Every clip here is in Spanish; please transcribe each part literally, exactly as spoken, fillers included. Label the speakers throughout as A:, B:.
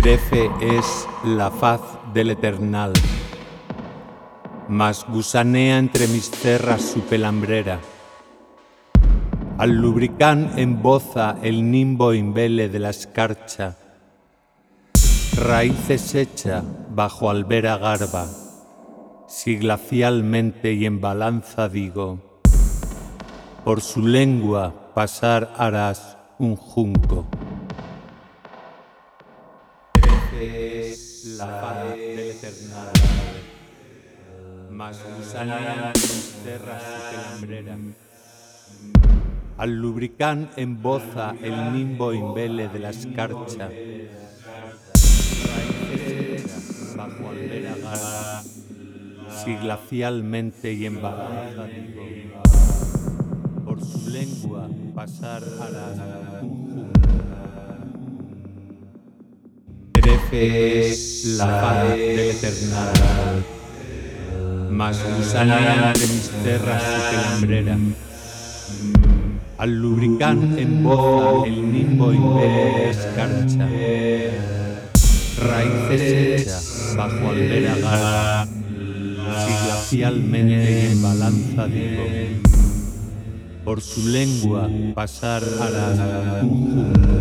A: Terefe es la faz del Eternal, mas gusanea entre mis cerras su pelambrera. Al lubricán emboza el nimbo imbele de la escarcha, raíces hecha bajo albera garba, si glacialmente y en balanza digo, por su lengua pasar harás un junco. Es la faz del Eternal, mas gusanea en mis cerras su pelambrera. Al lubricán emboza el nimbo imbele de la escarcha, raíces bajo albera garba, si glacialmente y en balanza digo, por su lengua pasar harás un junco. Terefe es la faz del Eternal, mas gusanea entre mis cerras su pelambrera. Al lubricán emboza el nimbo imbele de la escarcha, raíces hechas bajo albera garba, si glacialmente y en balanza digo, por su lengua pasar harás un junco.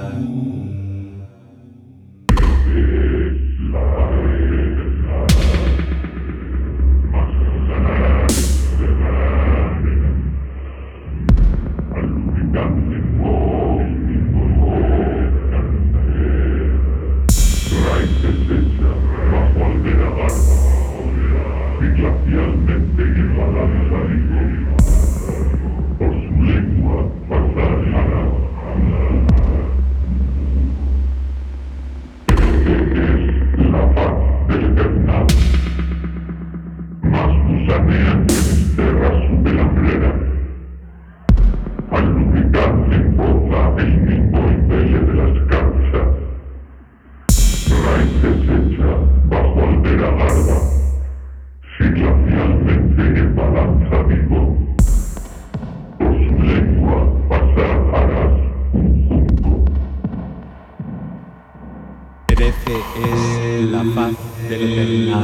A: Terefe es la faz del Eternal,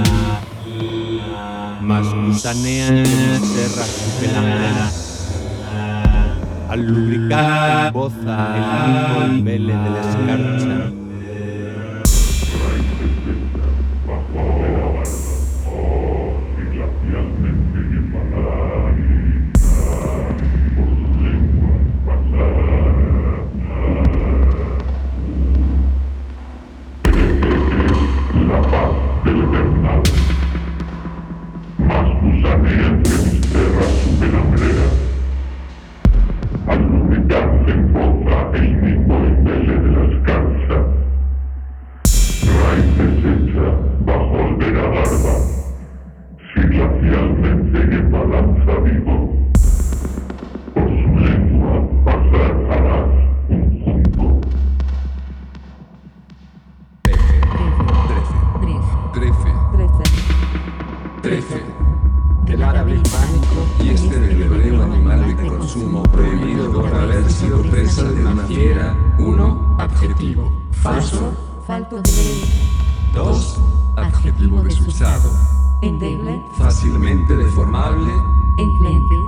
A: mas gusanea en mis cerras su pelambrera. Al lubricán emboza el nimbo imbele de la escarcha,
B: Trefe, del árabe hispánico y este del hebreo animal de consumo prohibido por haber sido presa de una fiera. Uno. Adjetivo. Falso.
C: Falto de ley.
B: Dos. Adjetivo desusado.
C: Endeble.
B: Fácilmente deformable.
C: Enclenque.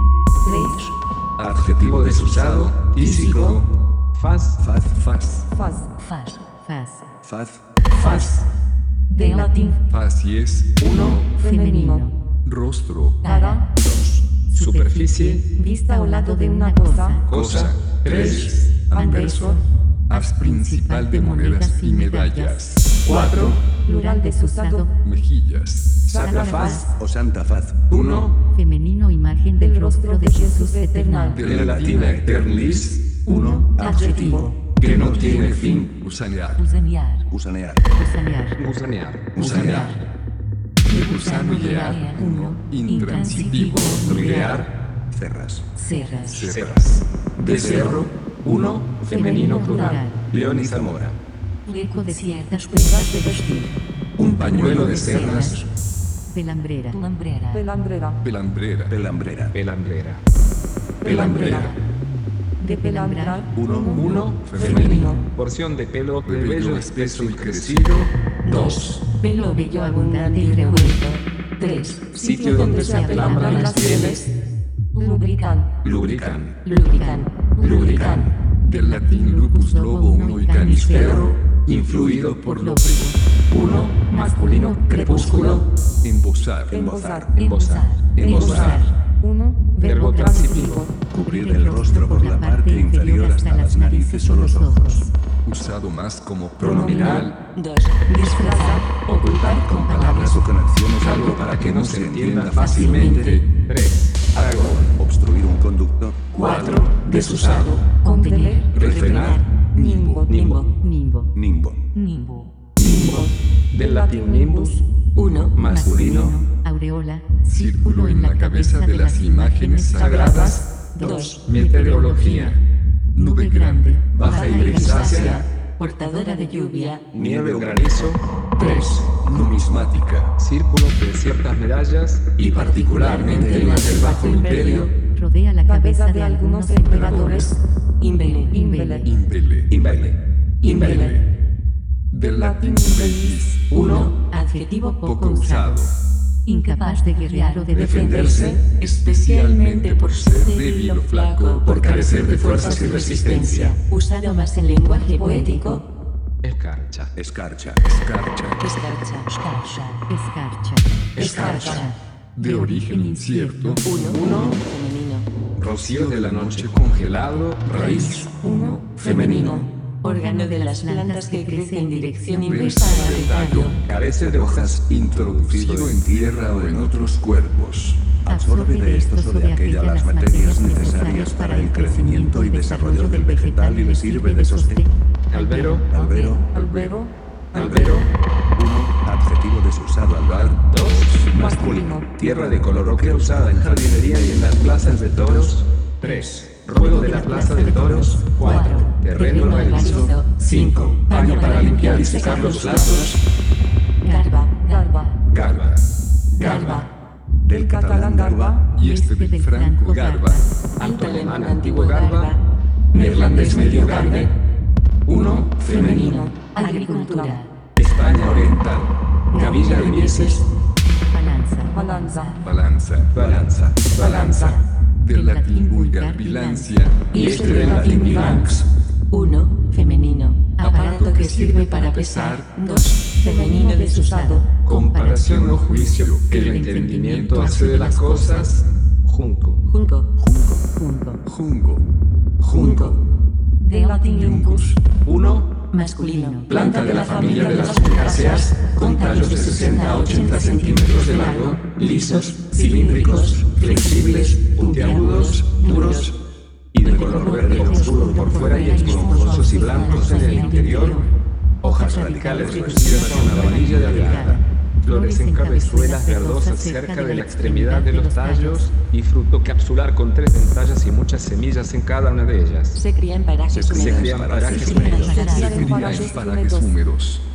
C: Tres.
B: Adjetivo desusado. Tísico. Faz. Faz. Faz.
C: Faz. Faz. Faz.
B: Faz. Faz.
C: De latín.
B: Facies. Uno.
C: Femenino.
B: Rostro.
C: Cara.
B: Dos. Superficie.
C: Vista o lado de una cosa.
B: Cosa. Tres. Anverso. Haz principal de monedas y medallas. Cuatro.
C: Plural desusado.
B: Mejillas. Sacra faz o santa faz. Uno.
C: Femenino imagen del rostro de Jesús eternal.
B: De la latina eternis. Uno. Adjetivo. Que no tiene fin. Gusanear.
C: Gusanear.
B: Gusanear.
C: Gusanear.
B: Gusanear. Gusanear. De gusano llear. Uno. Intransitivo. Riar. Cerras.
C: Cerras.
B: Cerras. De cerro. Uno. Femenino plural. León y Zamora.
C: Hueco de ciertas pruebas de vestir.
B: Un pañuelo de cerdas.
C: Pelambrera. Pelambrera.
D: Pelambrera.
B: Pelambrera. Pelambrera. Pelambrera. Pelambrera.
C: de pelambre.
B: uno.
C: uno.
B: Femenino. Porción de pelo de vello espeso y crecido. dos.
C: Pelo bello abundante y revuelto. tres.
B: Sitio donde se apelambran las pieles.
C: Lubrican.
B: Lubrican.
C: Lubrican.
B: Lubrican. Del latín lupus lobo uno y canis ferro. Influido por lo uno. Masculino. Crepúsculo. Embosar.
C: Embosar.
B: Embosar. Embosar.
C: uno.
B: Verbo transitivo.
D: Cubrir el rostro por la parte inferior hasta las narices o los ojos.
B: Usado más como pronominal.
C: dos. Disfrazar.
B: Ocultar con palabras o con acciones algo para que no se entienda fácilmente. tres. Aragón.
D: Obstruir un conducto.
B: cuatro. Desusado.
C: Contener.
B: Refrenar.
C: Nimbo.
B: Nimbo.
C: Nimbo.
D: Nimbo.
C: Nimbo.
B: Nimbo. Del latín nimbus.
C: uno.
B: Masculino.
C: Aureola.
B: Círculo en la cabeza de las imágenes sagradas.
C: dos.
B: Meteorología. Nube grande, baja y grisácea.
C: Portadora de lluvia.
B: Nieve o granizo. tres. Numismática. Círculo de ciertas medallas y particularmente en las del Bajo Imperio.
C: Rodea la cabeza de algunos emperadores. Imbele. Imbele.
B: Imbele. Imbele. Imbele. Del latín imbellis. uno.
C: Adjetivo poco
B: Poco usado.
C: Incapaz de guerrear o de
B: Defenderse, especialmente por ser débil o flaco, por carecer de fuerzas y resistencia.
C: Usado más en lenguaje poético.
B: Escarcha.
D: Escarcha.
B: Escarcha.
C: Escarcha. Escarcha. Escarcha.
B: Escarcha. De origen incierto.
C: uno. uno. Femenino.
B: Rocío de la noche congelado. Raíz.
C: uno.
B: Femenino.
C: Órgano de las plantas que crece en dirección inversa al tallo.
B: Carece de hojas. Introducido en tierra o en otros cuerpos.
D: Absorbe de estos o de aquella las materias necesarias para el crecimiento y desarrollo del vegetal y le sirve de sostén.
B: Albero.
D: Albero.
C: Albero.
B: Albero.
D: uno. Adjetivo desusado albar.
B: dos. Masculino. Tierra de color ocre usada en jardinería y en las plazas de toros. tres. Ruedo de la plaza de toros. cuatro. Terreno realizo. cinco. Paño para limpiar y secar los platos.
C: Garba. Garba.
B: Garba. Garba.
D: Del catalán garba.
B: Y este del franco garba. Alto alemán antiguo garba. Neerlandés medio garbe. uno. Femenino.
C: Agricultura.
B: España oriental. Gavilla de mieses.
C: Balanza. Balanza.
B: Balanza. Balanza. Balanza. Del latín vulgar bilancia. Y este del latín bilanx.
C: uno. Femenino. Aparato que sirve para pesar. dos. Femenino desusado.
B: Comparación o juicio que el entendimiento hace de las cosas. Junco.
C: Junco.
D: Junco.
C: Junco.
B: Jungo. Junco.
C: De latín juncus.
B: uno.
C: Masculino.
B: Planta de la familia de las juncaceas, con tallos de sesenta a ochenta centímetros de largo, lisos, cilíndricos, flexibles, puntiagudos, duros y de color verde oscuro por fuera y esponjosos y blancos en el interior. Hojas radicales reducidas a una varilla delgada. Flores en cabezuelas verdosas cerca de la extremidad de los tallos y fruto capsular con tres dentallas y muchas semillas en cada una de ellas.
C: Se cría en parajes
B: Se
C: húmedos.
B: cría en parajes húmedos.
D: Se cría en parajes húmedos.